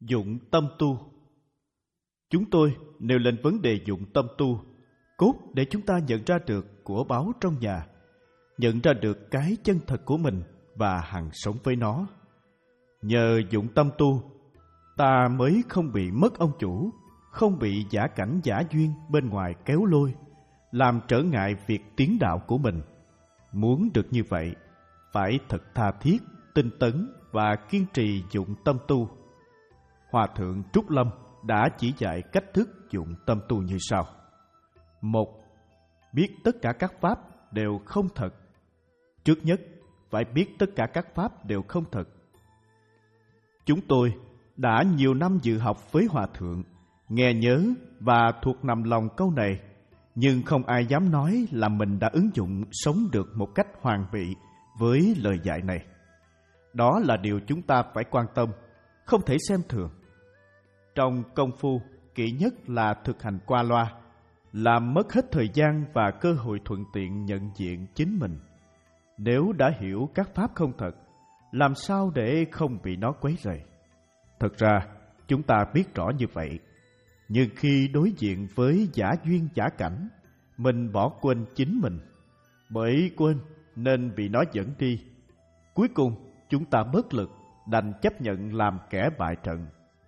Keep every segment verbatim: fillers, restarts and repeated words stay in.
Dụng tâm tu. Chúng tôi nêu lên vấn đề dụng tâm tu, cốt để chúng ta nhận ra được của báo trong nhà, nhận ra được cái chân thật của mình và hằng sống với nó. Nhờ dụng tâm tu, ta mới không bị mất ông chủ, không bị giả cảnh giả duyên bên ngoài kéo lôi, làm trở ngại việc tiến đạo của mình. Muốn được như vậy, phải thật tha thiết, tinh tấn và kiên trì dụng tâm tu. Hòa thượng Trúc Lâm đã chỉ dạy cách thức dụng tâm tu như sau. Một, biết tất cả các pháp đều không thật. Trước nhất, phải biết tất cả các pháp đều không thật. Chúng tôi đã nhiều năm dự học với Hòa thượng, nghe nhớ và thuộc nằm lòng câu này, nhưng không ai dám nói là mình đã ứng dụng sống được một cách hoàn bị với lời dạy này. Đó là điều chúng ta phải quan tâm, không thể xem thường. Trong công phu, kỹ nhất là thực hành qua loa, làm mất hết thời gian và cơ hội thuận tiện nhận diện chính mình. Nếu đã hiểu các pháp không thật, làm sao để không bị nó quấy rầy? Thật ra, chúng ta biết rõ như vậy, nhưng khi đối diện với giả duyên giả cảnh, mình bỏ quên chính mình. Bởi quên nên bị nó dẫn đi. Cuối cùng, chúng ta bất lực, đành chấp nhận làm kẻ bại trận.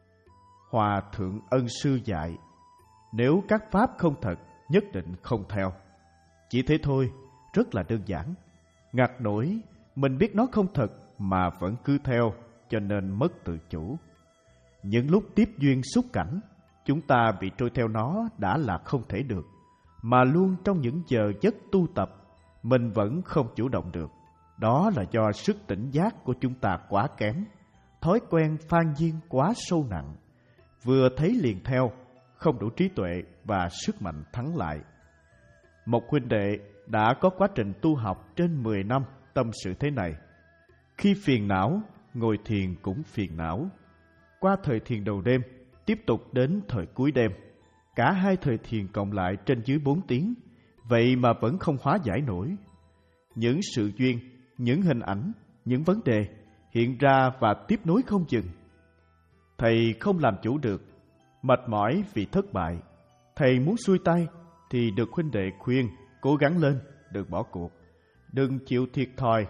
Hòa thượng Ân Sư dạy, nếu các pháp không thật, nhất định không theo. Chỉ thế thôi, rất là đơn giản. Ngặt nổi, mình biết nó không thật mà vẫn cứ theo, cho nên mất tự chủ. Những lúc tiếp duyên xúc cảnh, chúng ta bị trôi theo nó đã là không thể được, mà luôn trong những giờ giấc tu tập, mình vẫn không chủ động được. Đó là do sức tỉnh giác của chúng ta quá kém, thói quen phan duyên quá sâu nặng, vừa thấy liền theo, không đủ trí tuệ và sức mạnh thắng lại. Một huynh đệ đã có quá trình tu học trên mười năm tâm sự thế này. Khi phiền não, ngồi thiền cũng phiền não. Qua thời thiền đầu đêm, tiếp tục đến thời cuối đêm. Cả hai thời thiền cộng lại trên dưới bốn tiếng, vậy mà vẫn không hóa giải nổi. Những sự duyên, những hình ảnh, những vấn đề hiện ra và tiếp nối không dừng. Thầy không làm chủ được, mệt mỏi vì thất bại. Thầy muốn xuôi tay thì được huynh đệ khuyên cố gắng lên, đừng bỏ cuộc, đừng chịu thiệt thòi.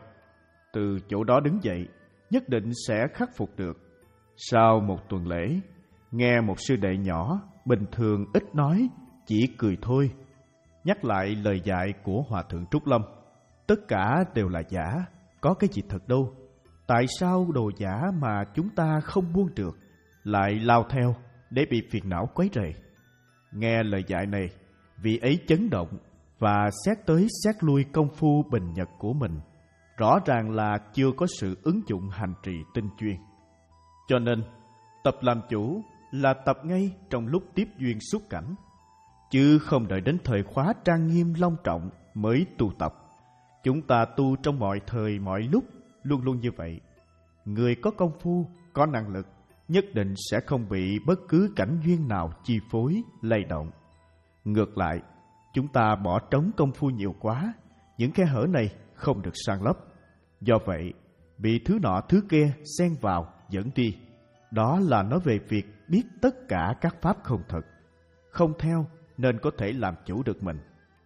Từ chỗ đó đứng dậy, nhất định sẽ khắc phục được. Sau một tuần lễ, nghe một sư đệ nhỏ, bình thường ít nói, chỉ cười thôi, nhắc lại lời dạy của Hòa thượng Trúc Lâm. Tất cả đều là giả, có cái gì thật đâu. Tại sao đồ giả mà chúng ta không buông được, lại lao theo để bị phiền não quấy rầy? Nghe lời dạy này, vị ấy chấn động và xét tới xét lui công phu bình nhật của mình. Rõ ràng là chưa có sự ứng dụng hành trì tinh chuyên. Cho nên, tập làm chủ là tập ngay trong lúc tiếp duyên xúc cảnh, chứ không đợi đến thời khóa trang nghiêm long trọng mới tu tập. Chúng ta tu trong mọi thời mọi lúc, luôn luôn như vậy. Người có công phu, có năng lực, nhất định sẽ không bị bất cứ cảnh duyên nào chi phối, lay động. Ngược lại, chúng ta bỏ trống công phu nhiều quá, những khe hở này không được san lấp. Do vậy, bị thứ nọ thứ kia xen vào, dẫn đi. Đó là nói về việc biết tất cả các pháp không thật, không theo nên có thể làm chủ được mình.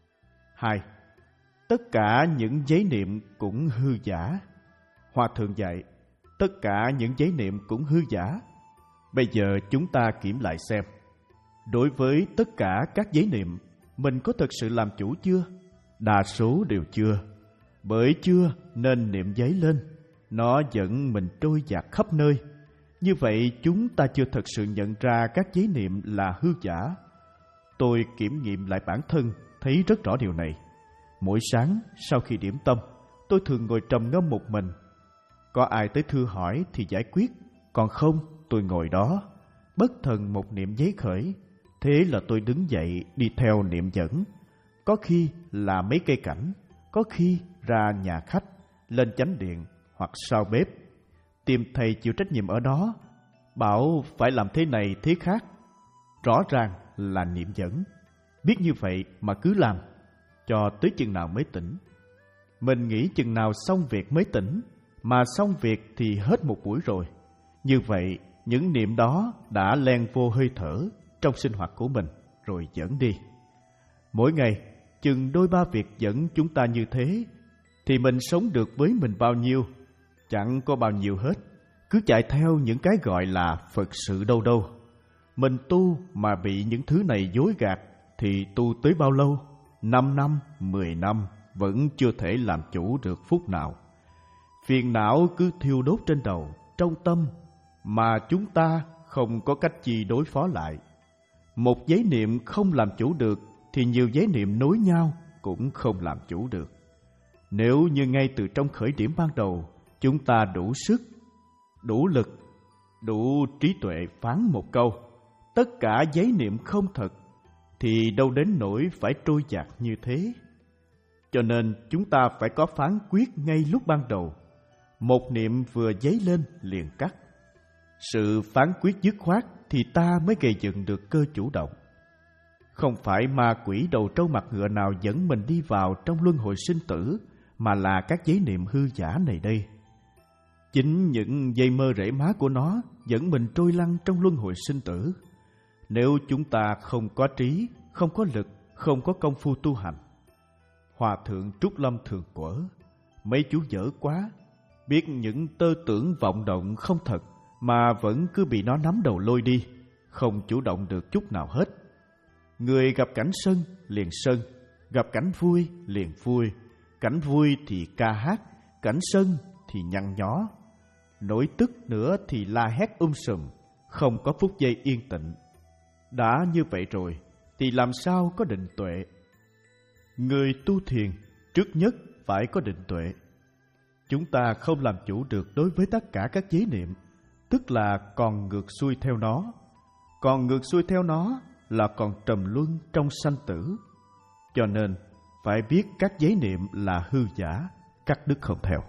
Hai, tất cả những giấy niệm cũng hư giả. Hòa thượng dạy, tất cả những giấy niệm cũng hư giả. Bây giờ chúng ta kiểm lại xem, đối với tất cả các giấy niệm, mình có thực sự làm chủ chưa? Đa số đều chưa. Bởi chưa nên niệm giấy lên, nó dẫn mình trôi dạt khắp nơi. Như vậy chúng ta chưa thật sự nhận ra các giấy niệm là hư giả. Tôi kiểm nghiệm lại bản thân, thấy rất rõ điều này. Mỗi sáng sau khi điểm tâm, tôi thường ngồi trầm ngâm một mình. Có ai tới thưa hỏi thì giải quyết, còn không tôi ngồi đó, bất thần một niệm giấy khởi. Thế là tôi đứng dậy đi theo niệm dẫn. Có khi là mấy cây cảnh, có khi ra nhà khách, lên chánh điện hoặc sau bếp, tìm thầy chịu trách nhiệm ở đó, bảo phải làm thế này thế khác. Rõ ràng là niệm dẫn. Biết như vậy mà cứ làm, cho tới chừng nào mới tỉnh. Mình nghĩ chừng nào xong việc mới tỉnh, mà xong việc thì hết một buổi rồi. Như vậy những niệm đó đã len vô hơi thở trong sinh hoạt của mình rồi dẫn đi. Mỗi ngày, chừng đôi ba việc dẫn chúng ta như thế, thì mình sống được với mình bao nhiêu? Chẳng có bao nhiêu hết. Cứ chạy theo những cái gọi là Phật sự đâu đâu. Mình tu mà bị những thứ này dối gạt thì tu tới bao lâu? Năm năm, mười năm vẫn chưa thể làm chủ được phút nào. Phiền não cứ thiêu đốt trên đầu, trong tâm, mà chúng ta không có cách chi đối phó lại. Một giấy niệm không làm chủ được thì nhiều giấy niệm nối nhau cũng không làm chủ được. Nếu như ngay từ trong khởi điểm ban đầu chúng ta đủ sức, đủ lực, đủ trí tuệ phán một câu tất cả giấy niệm không thật, thì đâu đến nỗi phải trôi dạt như thế. Cho nên chúng ta phải có phán quyết ngay lúc ban đầu. Một niệm vừa dấy lên liền cắt. Sự phán quyết dứt khoát thì ta mới gây dựng được cơ chủ động. Không phải ma quỷ đầu trâu mặt ngựa nào dẫn mình đi vào trong luân hồi sinh tử, mà là các giấy niệm hư giả này đây. Chính những dây mơ rễ má của nó dẫn mình trôi lăn trong luân hồi sinh tử. Nếu chúng ta không có trí, không có lực, không có công phu tu hành. Hòa thượng Trúc Lâm thường quở: mấy chú dở quá, biết những tơ tưởng vọng động không thật mà vẫn cứ bị nó nắm đầu lôi đi, không chủ động được chút nào hết. Người gặp cảnh sân liền sân, gặp cảnh vui liền vui, cảnh vui thì ca hát, cảnh sân thì nhăn nhó, nổi tức nữa thì la hét um sùm, không có phút giây yên tĩnh. Đã như vậy rồi thì làm sao có định tuệ? Người tu thiền trước nhất phải có định tuệ. Chúng ta không làm chủ được đối với tất cả các giới niệm, tức là còn ngược xuôi theo nó. Còn ngược xuôi theo nó là còn trầm luân trong sanh tử. Cho nên phải biết các giới niệm là hư giả, cắt đứt không theo.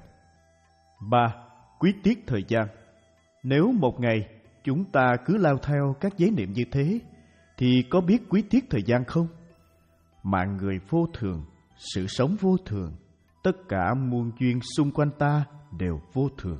Ba. Quý tiết thời gian. Nếu một ngày chúng ta cứ lao theo các giới niệm như thế, thì có biết quý tiết thời gian không? Mạng người vô thường, sự sống vô thường, tất cả muôn duyên xung quanh ta đều vô thường.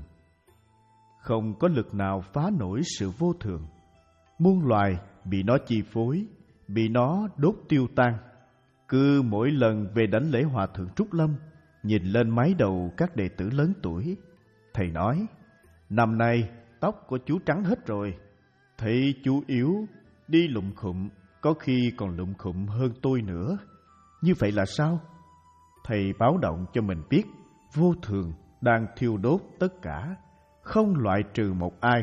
Không có lực nào phá nổi sự vô thường. Muôn loài bị nó chi phối, bị nó đốt tiêu tan. Cứ mỗi lần về đảnh lễ Hòa thượng Trúc Lâm, nhìn lên mái đầu các đệ tử lớn tuổi, thầy nói: năm nay tóc của chú trắng hết rồi, thấy chú yếu, đi lụm khụm, có khi còn lụm khụm hơn tôi nữa. Như vậy là sao? Thầy báo động cho mình biết vô thường đang thiêu đốt tất cả, không loại trừ một ai.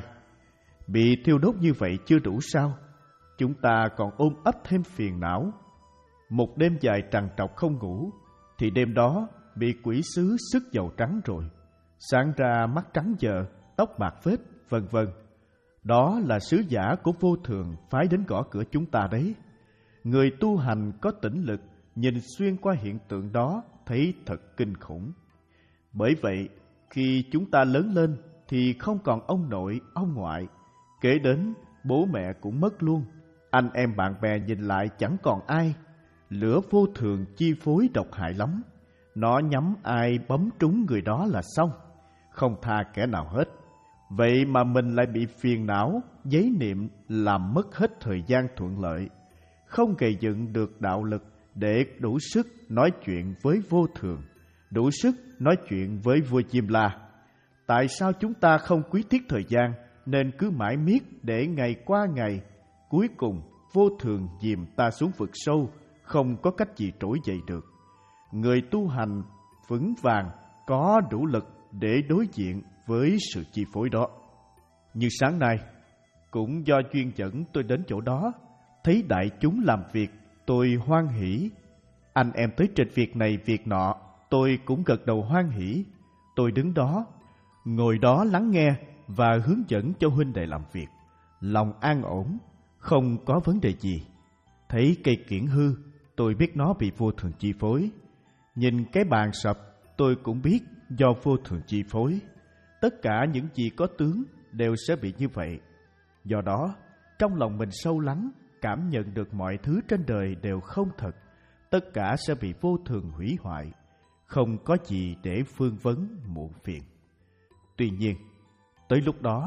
Bị thiêu đốt như vậy chưa đủ sao? Chúng ta còn ôm ấp thêm phiền não. Một đêm dài trằn trọc không ngủ, thì đêm đó bị quỷ sứ sức dầu trắng rồi. Sáng ra mắt trắng dợ, tóc bạc phết, vân vân. Đó là sứ giả của vô thường phái đến gõ cửa chúng ta đấy. Người tu hành có tỉnh lực nhìn xuyên qua hiện tượng đó thấy thật kinh khủng. Bởi vậy, khi chúng ta lớn lên thì không còn ông nội, ông ngoại. Kể đến bố mẹ cũng mất luôn. Anh em bạn bè nhìn lại chẳng còn ai. Lửa vô thường chi phối độc hại lắm. Nó nhắm ai bấm trúng người đó là xong, không tha kẻ nào hết. Vậy mà mình lại bị phiền não, giấy niệm làm mất hết thời gian thuận lợi, không gây dựng được đạo lực để đủ sức nói chuyện với vô thường, đủ sức nói chuyện với vua Diêm La. Tại sao chúng ta không quý tiết thời gian, nên cứ mãi miết để ngày qua ngày, cuối cùng vô thường dìm ta xuống vực sâu, không có cách gì trỗi dậy được. Người tu hành vững vàng có đủ lực để đối diện với sự chi phối đó. Như sáng nay, cũng do duyên dẫn tôi đến chỗ đó, thấy đại chúng làm việc, tôi hoan hỉ. Anh em tới trên việc này việc nọ, tôi cũng gật đầu hoan hỉ. Tôi đứng đó, ngồi đó lắng nghe và hướng dẫn cho huynh đệ làm việc. Lòng an ổn, không có vấn đề gì. Thấy cây kiển hư, tôi biết nó bị vô thường chi phối. Nhìn cái bàn sập, tôi cũng biết do vô thường chi phối. Tất cả những gì có tướng đều sẽ bị như vậy. Do đó, trong lòng mình sâu lắng, cảm nhận được mọi thứ trên đời đều không thật. Tất cả sẽ bị vô thường hủy hoại. Không có gì để phương vấn muộn phiền. Tuy nhiên, tới lúc đó,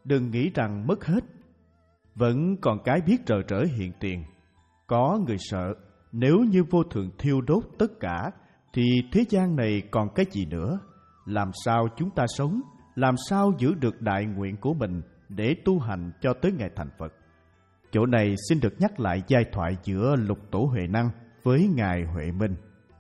đừng nghĩ rằng mất hết. Vẫn còn cái biết rờ rỡ hiện tiền. Có người sợ, nếu như vô thường thiêu đốt tất cả, thì thế gian này còn cái gì nữa? Làm sao chúng ta sống? Làm sao giữ được đại nguyện của mình để tu hành cho tới ngày thành Phật? Chỗ này xin được nhắc lại giai thoại giữa Lục Tổ Huệ Năng với Ngài Huệ Minh.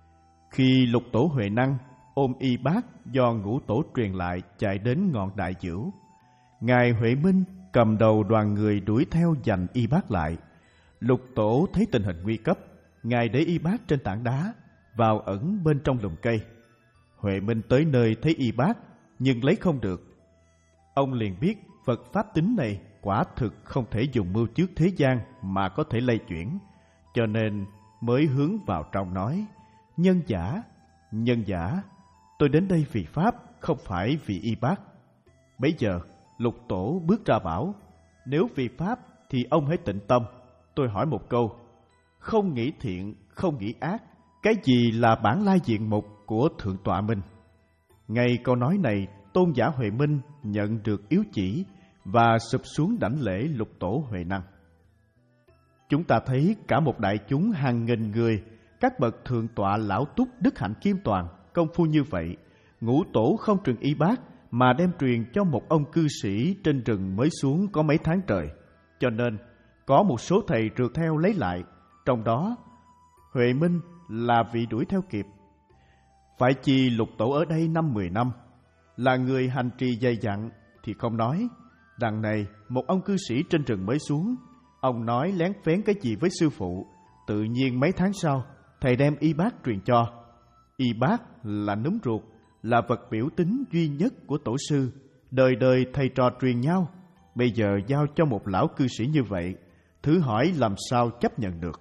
Khi Lục Tổ Huệ Năng ôm y bát do Ngũ Tổ truyền lại chạy đến ngọn Đại Dửu, Ngài Huệ Minh cầm đầu đoàn người đuổi theo giành y bát lại. Lục Tổ thấy tình hình nguy cấp, Ngài để y bát trên tảng đá, vào ẩn bên trong lùm cây. Huệ Minh tới nơi thấy y bát, nhưng lấy không được. Ông liền biết Phật Pháp tính này quả thực không thể dùng mưu trước thế gian mà có thể lay chuyển, cho nên mới hướng vào trong nói: Nhân giả, nhân giả, tôi đến đây vì Pháp, không phải vì y bát. Bấy giờ Lục Tổ bước ra bảo: Nếu vì Pháp thì ông hãy tịnh tâm. Tôi hỏi một câu: không nghĩ thiện, không nghĩ ác, cái gì là bản lai diện mục của Thượng Tọa Minh? Ngay câu nói này, Tôn giả Huệ Minh nhận được yếu chỉ và sụp xuống đảnh lễ Lục Tổ Huệ Năng. Chúng ta thấy cả một đại chúng hàng nghìn người, các bậc thượng tọa lão túc đức hạnh kim toàn, công phu như vậy, Ngũ Tổ không truyền y bát mà đem truyền cho một ông cư sĩ trên rừng mới xuống có mấy tháng trời. Cho nên có một số thầy rượt theo lấy lại, trong đó Huệ Minh là vị đuổi theo kịp. Phải chi Lục Tổ ở đây năm mười năm, là người hành trì dày dặn thì không nói. Đằng này một ông cư sĩ trên rừng mới xuống, ông nói lén phén cái gì với sư phụ, tự nhiên mấy tháng sau thầy đem y bát truyền cho. Y bát là núm ruột, là vật biểu tín duy nhất của tổ sư, đời đời thầy trò truyền nhau. Bây giờ giao cho một lão cư sĩ như vậy, thử hỏi làm sao chấp nhận được.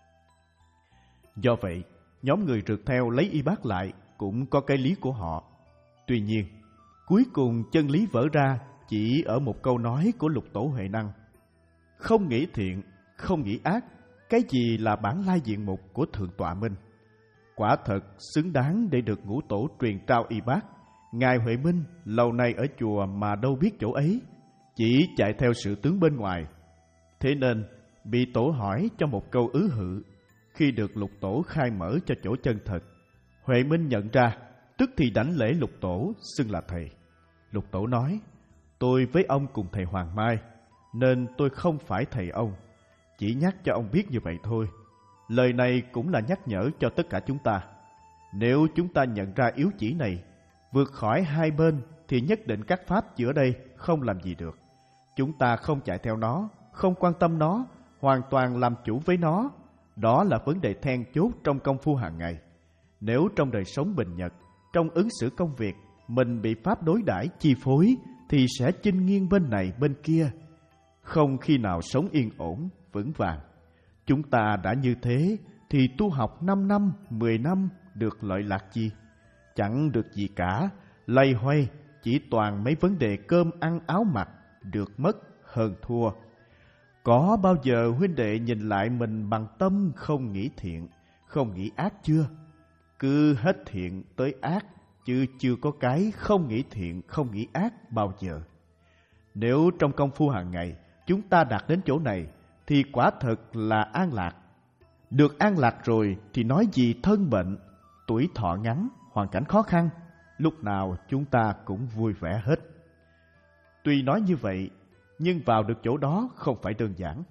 Do vậy, nhóm người rượt theo lấy y bát lại cũng có cái lý của họ. Tuy nhiên, cuối cùng chân lý vỡ ra chỉ ở một câu nói của Lục Tổ Huệ Năng: không nghĩ thiện, không nghĩ ác, cái gì là bản lai diện mục của Thượng Tọa Minh? Quả thật xứng đáng để được Ngũ Tổ truyền trao y bát. Ngài Huệ Minh lâu nay ở chùa mà đâu biết chỗ ấy, chỉ chạy theo sự tướng bên ngoài. Thế nên bị tổ hỏi cho một câu ứ hự. Khi được Lục Tổ khai mở cho chỗ chân thật, Huệ Minh nhận ra, tức thì đảnh lễ Lục Tổ, xưng là thầy. Lục Tổ nói: tôi với ông cùng thầy Hoàng Mai, nên tôi không phải thầy ông, chỉ nhắc cho ông biết như vậy thôi. Lời này cũng là nhắc nhở cho tất cả chúng ta. Nếu chúng ta nhận ra yếu chỉ này, vượt khỏi hai bên, thì nhất định các pháp giữa đây không làm gì được. Chúng ta không chạy theo nó, không quan tâm nó, hoàn toàn làm chủ với nó. Đó là vấn đề then chốt trong công phu hàng ngày. Nếu trong đời sống bình nhật, trong ứng xử công việc, mình bị pháp đối đãi chi phối, thì sẽ chinh nghiêng bên này bên kia, không khi nào sống yên ổn, vững vàng. Chúng ta đã như thế, thì tu học năm năm, mười năm được lợi lạc gì? Chẳng được gì cả, lay hoay, chỉ toàn mấy vấn đề cơm ăn áo mặc, được mất, hơn thua. Có bao giờ huynh đệ nhìn lại mình bằng tâm không nghĩ thiện, không nghĩ ác chưa? Cứ hết thiện tới ác, chứ chưa có cái không nghĩ thiện, không nghĩ ác bao giờ. Nếu trong công phu hàng ngày chúng ta đạt đến chỗ này, thì quả thật là an lạc. Được an lạc rồi thì nói gì thân bệnh, tuổi thọ ngắn, hoàn cảnh khó khăn, lúc nào chúng ta cũng vui vẻ hết. Tuy nói như vậy, nhưng vào được chỗ đó không phải đơn giản.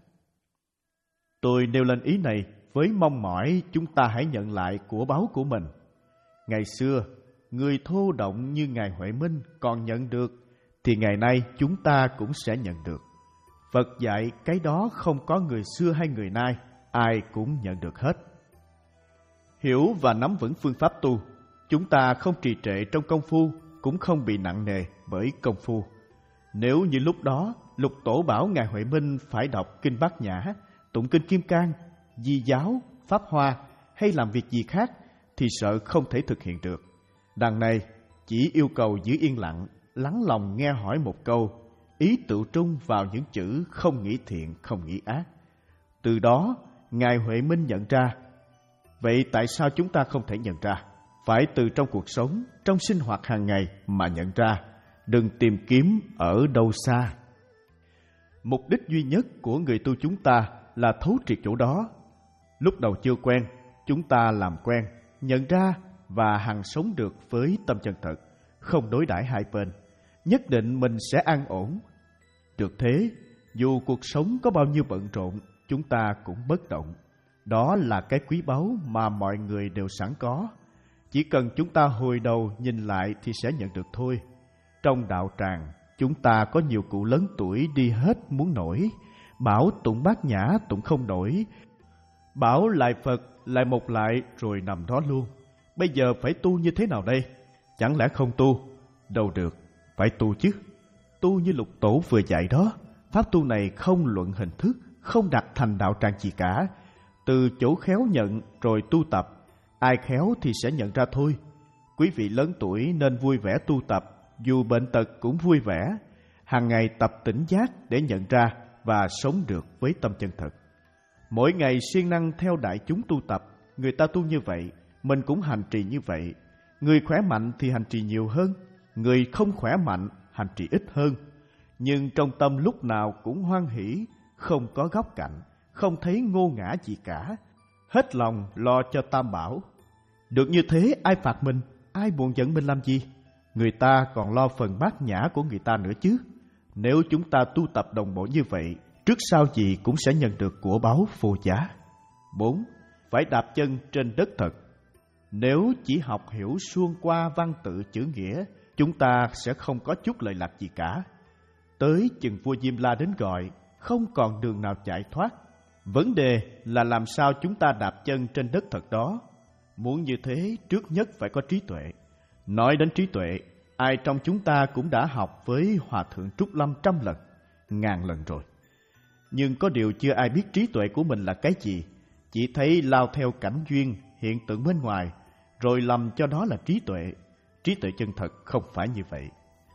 Tôi nêu lên ý này với mong mỏi chúng ta hãy nhận lại của báu của mình. Ngày xưa, người thô động như Ngài Huệ Minh còn nhận được, thì ngày nay chúng ta cũng sẽ nhận được. Phật dạy cái đó không có người xưa hay người nay, ai cũng nhận được hết. Hiểu và nắm vững phương pháp tu, chúng ta không trì trệ trong công phu, cũng không bị nặng nề bởi công phu. Nếu như lúc đó Lục Tổ bảo Ngài Huệ Minh phải đọc Kinh Bát Nhã, tụng Kinh Kim Cang, Di Giáo, Pháp Hoa hay làm việc gì khác, thì sợ không thể thực hiện được. Đằng này chỉ yêu cầu giữ yên lặng, lắng lòng nghe hỏi một câu, ý tự trung vào những chữ không nghĩ thiện, không nghĩ ác. Từ đó Ngài Huệ Minh nhận ra. Vậy tại sao chúng ta không thể nhận ra? Phải từ trong cuộc sống, trong sinh hoạt hàng ngày mà nhận ra, đừng tìm kiếm ở đâu xa. Mục đích duy nhất của người tu chúng ta là thấu triệt chỗ đó. Lúc đầu chưa quen, chúng ta làm quen, nhận ra và hằng sống được với tâm chân thật, không đối đãi hai bên. Nhất định mình sẽ an ổn. Được thế, dù cuộc sống có bao nhiêu bận rộn, chúng ta cũng bất động. Đó là cái quý báu mà mọi người đều sẵn có. Chỉ cần chúng ta hồi đầu nhìn lại thì sẽ nhận được thôi. Trong đạo tràng, chúng ta có nhiều cụ lớn tuổi đi hết muốn nổi. Bảo tụng bát nhã tụng không nổi. Bảo lại Phật lại một lại rồi nằm đó luôn. Bây giờ phải tu như thế nào đây? Chẳng lẽ không tu? Đâu được, phải tu chứ. Tu như Lục Tổ vừa dạy đó. Pháp tu này không luận hình thức, không đặt thành đạo tràng gì cả. Từ chỗ khéo nhận rồi tu tập. Ai khéo thì sẽ nhận ra thôi. Quý vị lớn tuổi nên vui vẻ tu tập, dù bệnh tật cũng vui vẻ. Hàng ngày tập tỉnh giác để nhận ra và sống được với tâm chân thật. Mỗi ngày siêng năng theo đại chúng tu tập. Người ta tu như vậy, mình cũng hành trì như vậy. Người khỏe mạnh thì hành trì nhiều hơn, người không khỏe mạnh hành trì ít hơn. Nhưng trong tâm lúc nào cũng hoan hỷ, không có góc cạnh, không thấy ngô ngã gì cả. Hết lòng lo cho tam bảo. Được như thế ai phạt mình, ai buồn giận mình làm gì? Người ta còn lo phần bát nhã của người ta nữa chứ. Nếu chúng ta tu tập đồng bộ như vậy, trước sau gì cũng sẽ nhận được của báu vô giá. Bốn. Phải đạp chân trên đất thật. Nếu chỉ học hiểu suông qua văn tự chữ nghĩa, chúng ta sẽ không có chút lợi lạc gì cả. Tới chừng vua Diêm La đến gọi, không còn đường nào chạy thoát. Vấn đề là làm sao chúng ta đạp chân trên đất thật đó. Muốn như thế, trước nhất phải có trí tuệ. Nói đến trí tuệ, ai trong chúng ta cũng đã học với Hòa Thượng Trúc Lâm trăm lần, ngàn lần rồi. Nhưng có điều chưa ai biết trí tuệ của mình là cái gì. Chỉ thấy lao theo cảnh duyên, hiện tượng bên ngoài, rồi lầm cho đó là trí tuệ. Trí tuệ chân thật không phải như vậy.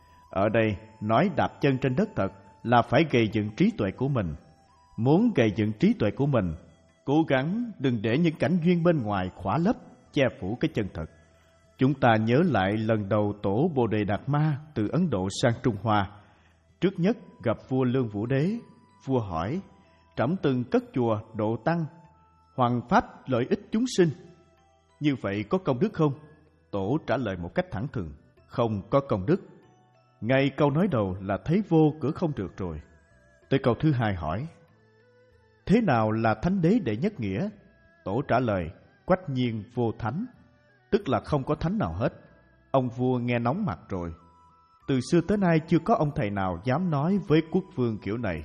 Ở đây, nói đạp chân trên đất thật là phải gây dựng trí tuệ của mình. Muốn gây dựng trí tuệ của mình, cố gắng đừng để những cảnh duyên bên ngoài khỏa lấp, che phủ cái chân thật. Chúng ta nhớ lại lần đầu tổ Bồ Đề Đạt Ma từ Ấn Độ sang Trung Hoa. Trước nhất gặp vua Lương Vũ Đế, vua hỏi: trẫm từng cất chùa độ tăng, hoằng pháp lợi ích chúng sinh, như vậy có công đức không? Tổ trả lời một cách thẳng thừng: không có công đức. Ngay câu nói đầu là thấy vô cửa không được rồi. Tới câu thứ hai hỏi: thế nào là thánh đế đệ nhất nghĩa? Tổ trả lời: quách nhiên vô thánh, tức là không có thánh nào hết. Ông vua nghe nóng mặt rồi. Từ xưa tới nay chưa có ông thầy nào dám nói với quốc vương kiểu này.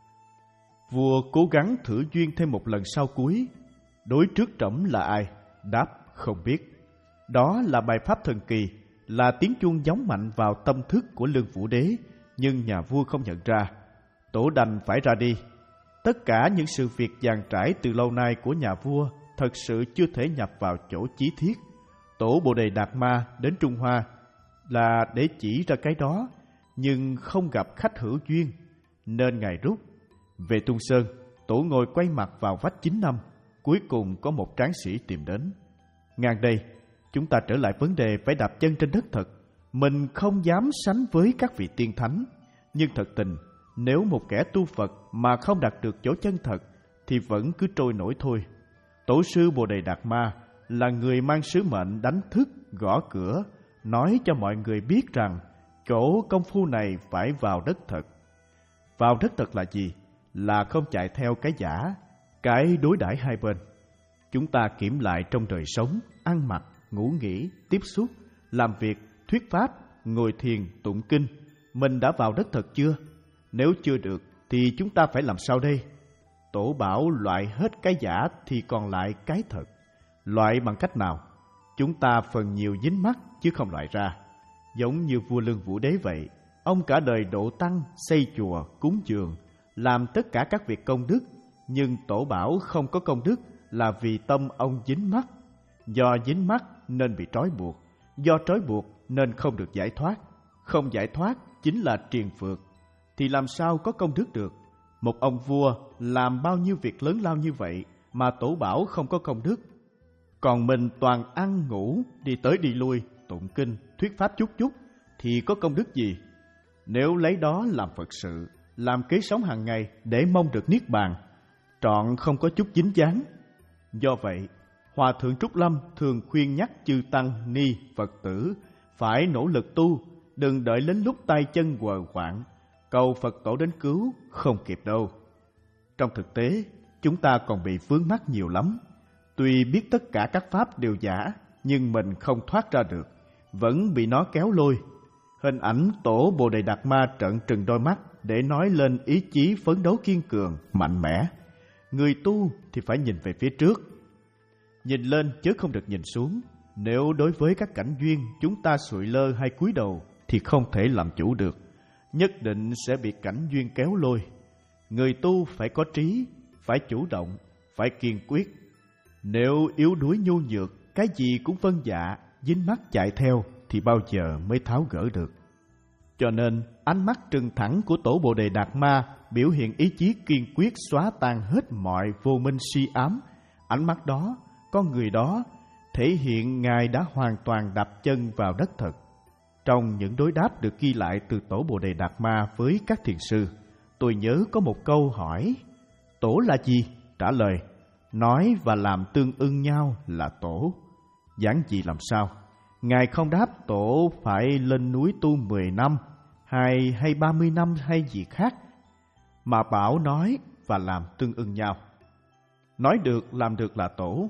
Vua cố gắng thử duyên thêm một lần sau cuối. Đối trước trẫm là ai? Đáp: không biết. Đó là bài pháp thần kỳ, là tiếng chuông gióng mạnh vào tâm thức của Lương Vũ Đế, nhưng nhà vua không nhận ra. Tổ đành phải ra đi. Tất cả những sự việc dàn trải từ lâu nay của nhà vua thật sự chưa thể nhập vào chỗ chí thiết. Tổ Bồ Đề Đạt Ma đến Trung Hoa là để chỉ ra cái đó, nhưng không gặp khách hữu duyên, nên Ngài rút. Về Tung Sơn, Tổ ngồi quay mặt vào vách chín năm, cuối cùng có một tráng sĩ tìm đến. Ngang đây, chúng ta trở lại vấn đề phải đạp chân trên đất thật. Mình không dám sánh với các vị tiên thánh, nhưng thật tình, nếu một kẻ tu Phật mà không đạt được chỗ chân thật, thì vẫn cứ trôi nổi thôi. Tổ sư Bồ Đề Đạt Ma là người mang sứ mệnh đánh thức, gõ cửa, nói cho mọi người biết rằng chỗ công phu này phải vào đất thật. Vào đất thật là gì? Là không chạy theo cái giả, cái đối đãi hai bên. Chúng ta kiểm lại trong đời sống, ăn mặc, ngủ nghỉ, tiếp xúc, làm việc, thuyết pháp, ngồi thiền, tụng kinh. Mình đã vào đất thật chưa? Nếu chưa được thì chúng ta phải làm sao đây? Tổ bảo loại hết cái giả thì còn lại cái thật. Loại bằng cách nào? Chúng ta phần nhiều dính mắc chứ không loại ra. Giống như vua Lương Vũ Đế vậy, ông cả đời độ tăng, xây chùa, cúng dường, làm tất cả các việc công đức, nhưng tổ bảo không có công đức là vì tâm ông dính mắc. Do dính mắc nên bị trói buộc, do trói buộc nên không được giải thoát. Không giải thoát chính là triền phược, thì làm sao có công đức được? Một ông vua làm bao nhiêu việc lớn lao như vậy mà tổ bảo không có công đức. Còn mình toàn ăn ngủ, đi tới đi lui, tụng kinh, thuyết pháp chút chút, thì có công đức gì? Nếu lấy đó làm Phật sự, làm kế sống hàng ngày để mong được niết bàn, trọn không có chút dính dáng. Do vậy, Hòa thượng Trúc Lâm thường khuyên nhắc chư tăng ni Phật tử phải nỗ lực tu, đừng đợi đến lúc tay chân quờ quạng, cầu Phật tổ đến cứu không kịp đâu. Trong thực tế, chúng ta còn bị vướng mắc nhiều lắm. Tuy biết tất cả các pháp đều giả, nhưng mình không thoát ra được, vẫn bị nó kéo lôi. Hình ảnh tổ Bồ Đề Đạt Ma trợn trừng đôi mắt để nói lên ý chí phấn đấu kiên cường, mạnh mẽ. Người tu thì phải nhìn về phía trước, nhìn lên chứ không được nhìn xuống. Nếu đối với các cảnh duyên chúng ta sụi lơ hay cúi đầu thì không thể làm chủ được, nhất định sẽ bị cảnh duyên kéo lôi. Người tu phải có trí, phải chủ động, phải kiên quyết. Nếu yếu đuối nhu nhược, cái gì cũng vâng dạ, dính mắc chạy theo thì bao giờ mới tháo gỡ được. Cho nên, ánh mắt trừng thẳng của tổ Bồ Đề Đạt Ma biểu hiện ý chí kiên quyết xóa tan hết mọi vô minh si ám. Ánh mắt đó, con người đó, thể hiện Ngài đã hoàn toàn đạp chân vào đất thật. Trong những đối đáp được ghi lại từ tổ Bồ Đề Đạt Ma với các thiền sư, tôi nhớ có một câu hỏi: tổ là gì? Trả lời: nói và làm tương ưng nhau là tổ. Giản dị làm sao? Ngài không đáp tổ phải lên núi tu mười năm, hay hay ba mươi năm hay gì khác, mà bảo nói và làm tương ưng nhau. Nói được, làm được là tổ.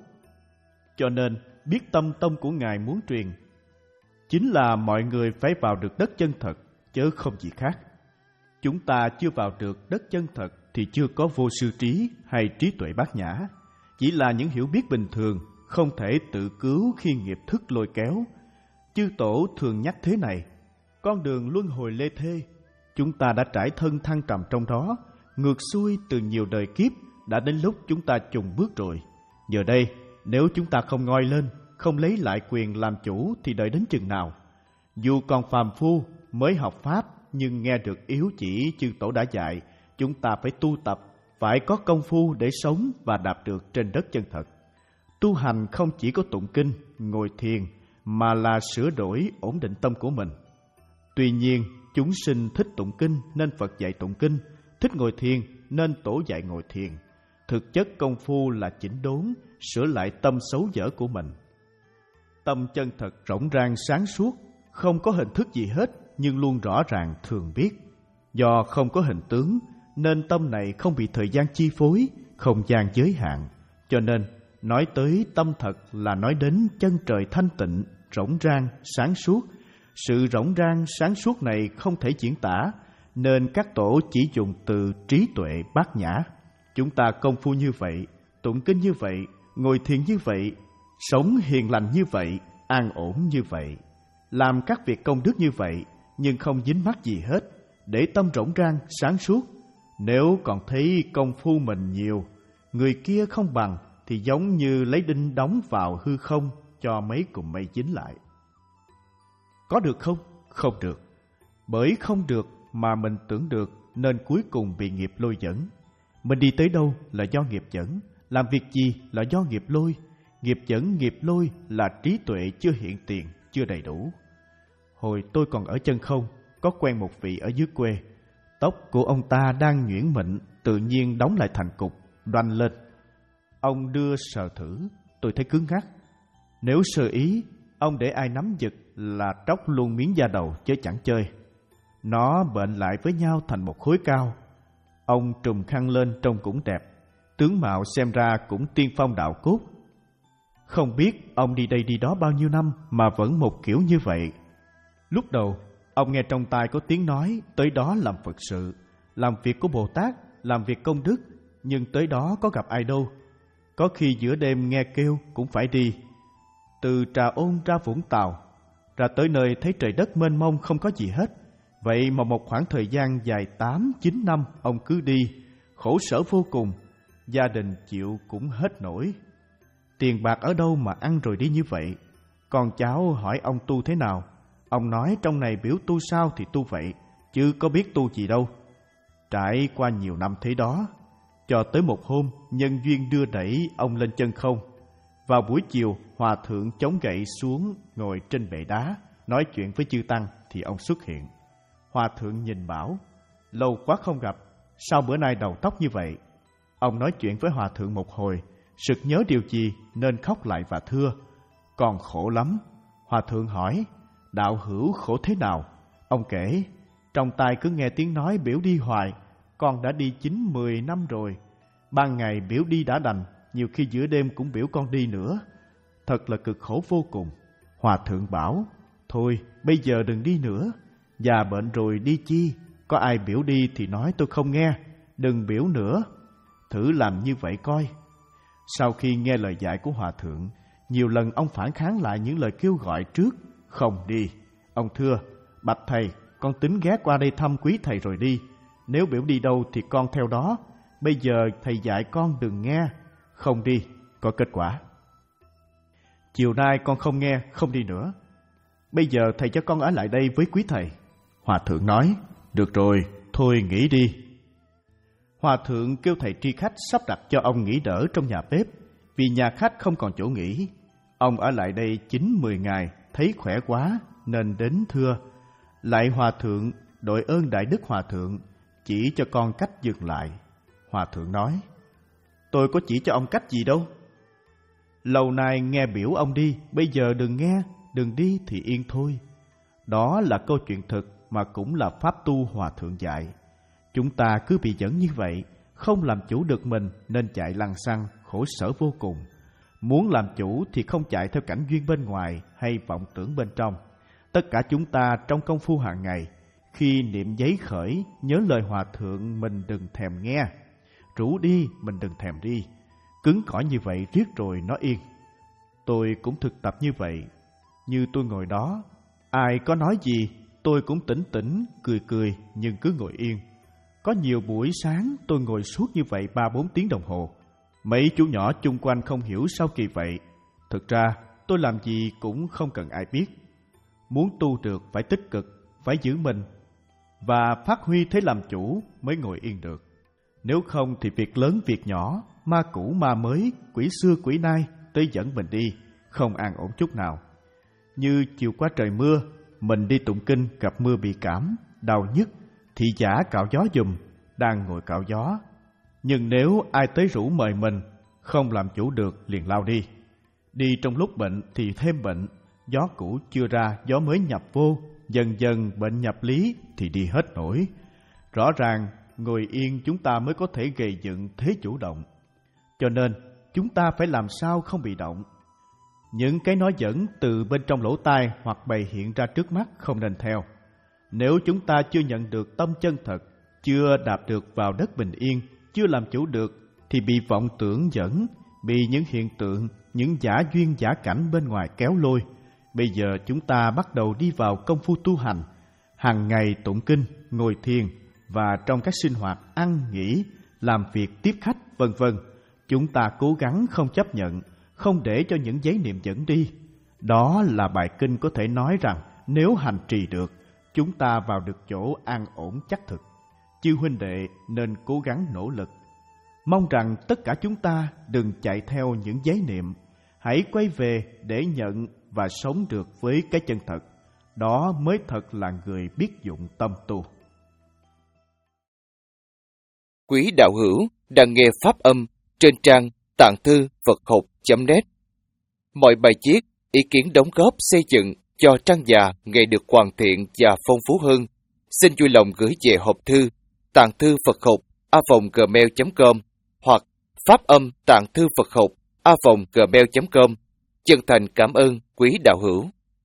Cho nên, biết tâm tông của Ngài muốn truyền chính là mọi người phải vào được đất chân thật, chứ không gì khác. Chúng ta chưa vào được đất chân thật thì chưa có vô sư trí hay trí tuệ bát nhã, chỉ là những hiểu biết bình thường, không thể tự cứu khi nghiệp thức lôi kéo. Chư tổ thường nhắc thế này: con đường luân hồi lê thê, chúng ta đã trải thân thăng trầm trong đó, ngược xuôi từ nhiều đời kiếp, đã đến lúc chúng ta chùng bước rồi. Giờ đây, nếu chúng ta không ngoi lên, không lấy lại quyền làm chủ thì đợi đến chừng nào? Dù còn phàm phu, mới học Pháp, nhưng nghe được yếu chỉ chư tổ đã dạy, chúng ta phải tu tập, phải có công phu để sống và đạp được trên đất chân thật. Tu hành không chỉ có tụng kinh, ngồi thiền, mà là sửa đổi, ổn định tâm của mình. Tuy nhiên, chúng sinh thích tụng kinh nên Phật dạy tụng kinh, thích ngồi thiền nên tổ dạy ngồi thiền. Thực chất công phu là chỉnh đốn, sửa lại tâm xấu dở của mình. Tâm chân thật rộng ràng sáng suốt, không có hình thức gì hết, nhưng luôn rõ ràng thường biết. Do không có hình tướng, nên tâm này không bị thời gian chi phối, không gian giới hạn. Cho nên, nói tới tâm thật là nói đến chân trời thanh tịnh, rộng ràng, sáng suốt. Sự rộng ràng, sáng suốt này không thể diễn tả, nên các tổ chỉ dùng từ trí tuệ bát nhã. Chúng ta công phu như vậy, tụng kinh như vậy, ngồi thiền như vậy, sống hiền lành như vậy, an ổn như vậy, làm các việc công đức như vậy, nhưng không dính mắc gì hết, để tâm rộng ràng, sáng suốt. Nếu còn thấy công phu mình nhiều, người kia không bằng, thì giống như lấy đinh đóng vào hư không cho mấy cụm mây dính lại. Có được không? Không được. Bởi không được mà mình tưởng được, nên cuối cùng bị nghiệp lôi dẫn. Mình đi tới đâu là do nghiệp dẫn, làm việc gì là do nghiệp lôi. Nghiệp dẫn, nghiệp lôi là trí tuệ chưa hiện tiền, chưa đầy đủ. Hồi tôi còn ở chân không, có quen một vị ở dưới quê. Tóc của ông ta đang nhuyễn mịn, tự nhiên đóng lại thành cục, đoanh lên. Ông đưa sờ thử, tôi thấy cứng ngắc. Nếu sơ ý, ông để ai nắm giật là tróc luôn miếng da đầu chứ chẳng chơi. Nó bệnh lại với nhau thành một khối cao. Ông trùm khăn lên trông cũng đẹp, tướng mạo xem ra cũng tiên phong đạo cốt. Không biết ông đi đây đi đó bao nhiêu năm mà vẫn một kiểu như vậy. Lúc đầu, ông nghe trong tai có tiếng nói tới đó làm Phật sự, làm việc của Bồ Tát, làm việc công đức, nhưng tới đó có gặp ai đâu. Có khi giữa đêm nghe kêu cũng phải đi. Từ Trà Ôn ra Vũng Tàu, ra tới nơi thấy trời đất mênh mông không có gì hết. Vậy mà một khoảng thời gian dài tám, chín năm ông cứ đi, khổ sở vô cùng, gia đình chịu cũng hết nổi. Tiền bạc ở đâu mà ăn rồi đi như vậy? Con cháu hỏi ông tu thế nào? Ông nói trong này biểu tu sao thì tu vậy, chứ có biết tu gì đâu. Trải qua nhiều năm thế đó, cho tới một hôm nhân duyên đưa đẩy ông lên chân không. Vào buổi chiều, hòa thượng chống gậy xuống ngồi trên bệ đá, nói chuyện với chư tăng thì ông xuất hiện. Hòa thượng nhìn bảo: lâu quá không gặp, sao bữa nay đầu tóc như vậy? Ông nói chuyện với hòa thượng một hồi, sực nhớ điều gì nên khóc lại và thưa: Con khổ lắm. Hòa thượng hỏi: Đạo hữu khổ thế nào? Ông kể: Trong tai cứ nghe tiếng nói biểu đi hoài, con đã đi chín mười năm rồi. Ban ngày biểu đi đã đành, nhiều khi giữa đêm cũng biểu con đi nữa. Thật là cực khổ vô cùng. Hòa thượng bảo: Thôi bây giờ đừng đi nữa, già bệnh rồi đi chi? Có ai biểu đi thì nói tôi không nghe, đừng biểu nữa. Thử làm như vậy coi. Sau khi nghe lời dạy của hòa thượng, nhiều lần ông phản kháng lại những lời kêu gọi trước: Không đi. Ông thưa: Bạch thầy, con tính ghé qua đây thăm quý thầy rồi đi. Nếu biểu đi đâu thì con theo đó. Bây giờ thầy dạy con đừng nghe. Không đi, có kết quả. Chiều nay con không nghe, không đi nữa. Bây giờ thầy cho con ở lại đây với quý thầy. Hòa thượng nói: Được rồi, thôi nghỉ đi. Hòa thượng kêu thầy tri khách sắp đặt cho ông nghỉ đỡ trong nhà bếp, vì nhà khách không còn chỗ nghỉ. Ông ở lại đây chín mười ngày, thấy khỏe quá nên đến thưa: Lạy hòa thượng, đội ơn đại đức hòa thượng, chỉ cho con cách dừng lại. Hòa thượng nói: Tôi có chỉ cho ông cách gì đâu. Lâu nay nghe biểu ông đi, bây giờ đừng nghe, đừng đi thì yên thôi. Đó là câu chuyện thực mà cũng là pháp tu hòa thượng dạy. Chúng ta cứ bị dẫn như vậy, không làm chủ được mình nên chạy lăng xăng, khổ sở vô cùng. Muốn làm chủ thì không chạy theo cảnh duyên bên ngoài hay vọng tưởng bên trong. Tất cả chúng ta trong công phu hàng ngày, khi niệm giấy khởi, nhớ lời hòa thượng mình đừng thèm nghe. Rủ đi mình đừng thèm đi. Cứng cỏi như vậy riết rồi nó yên. Tôi cũng thực tập như vậy. Như tôi ngồi đó, ai có nói gì tôi cũng tỉnh tỉnh, cười cười nhưng cứ ngồi yên. Có nhiều buổi sáng tôi ngồi suốt như vậy ba bốn tiếng đồng hồ. Mấy chú nhỏ chung quanh không hiểu sao kỳ vậy. Thực ra tôi làm gì cũng không cần ai biết. Muốn tu được phải tích cực, phải giữ mình và phát huy thế làm chủ mới ngồi yên được. Nếu không thì việc lớn việc nhỏ, ma cũ ma mới, quỷ xưa quỷ nay tới dẫn mình đi, không an ổn chút nào. Như chiều qua trời mưa, mình đi tụng kinh gặp mưa bị cảm, đau nhức, thị giả cạo gió giùm, đang ngồi cạo gió. Nhưng nếu ai tới rủ mời mình, không làm chủ được liền lao đi. Đi trong lúc bệnh thì thêm bệnh, gió cũ chưa ra gió mới nhập vô, dần dần bệnh nhập lý thì đi hết nổi. Rõ ràng ngồi yên chúng ta mới có thể gầy dựng thế chủ động. Cho nên chúng ta phải làm sao không bị động. Những cái nói dẫn từ bên trong lỗ tai hoặc bày hiện ra trước mắt không nên theo. Nếu chúng ta chưa nhận được tâm chân thật, chưa đạp được vào đất bình yên, chưa làm chủ được, thì bị vọng tưởng dẫn, bị những hiện tượng, những giả duyên giả cảnh bên ngoài kéo lôi. Bây giờ chúng ta bắt đầu đi vào công phu tu hành, hàng ngày tụng kinh, ngồi thiền và trong các sinh hoạt ăn, nghỉ, làm việc tiếp khách, vân vân. Chúng ta cố gắng không chấp nhận, không để cho những giấy niệm dẫn đi. Đó là bài kinh có thể nói rằng nếu hành trì được, chúng ta vào được chỗ an ổn chắc thực. Chư huynh đệ nên cố gắng nỗ lực. Mong rằng tất cả chúng ta đừng chạy theo những giấy niệm, hãy quay về để nhận và sống được với cái chân thật. Đó mới thật là người biết dụng tâm tu. Quý đạo hữu đang nghe pháp âm trên trang tạng thư Phật học chấm net. Mọi bài viết, ý kiến đóng góp xây dựng cho trang già ngày được hoàn thiện và phong phú hơn, xin vui lòng gửi về hộp thư tạng thư Phật học a vòng gmail chấm com hoặc pháp âm tạng thư Phật học a vòng gmail chấm com. Chân thành cảm ơn quý đạo hữu.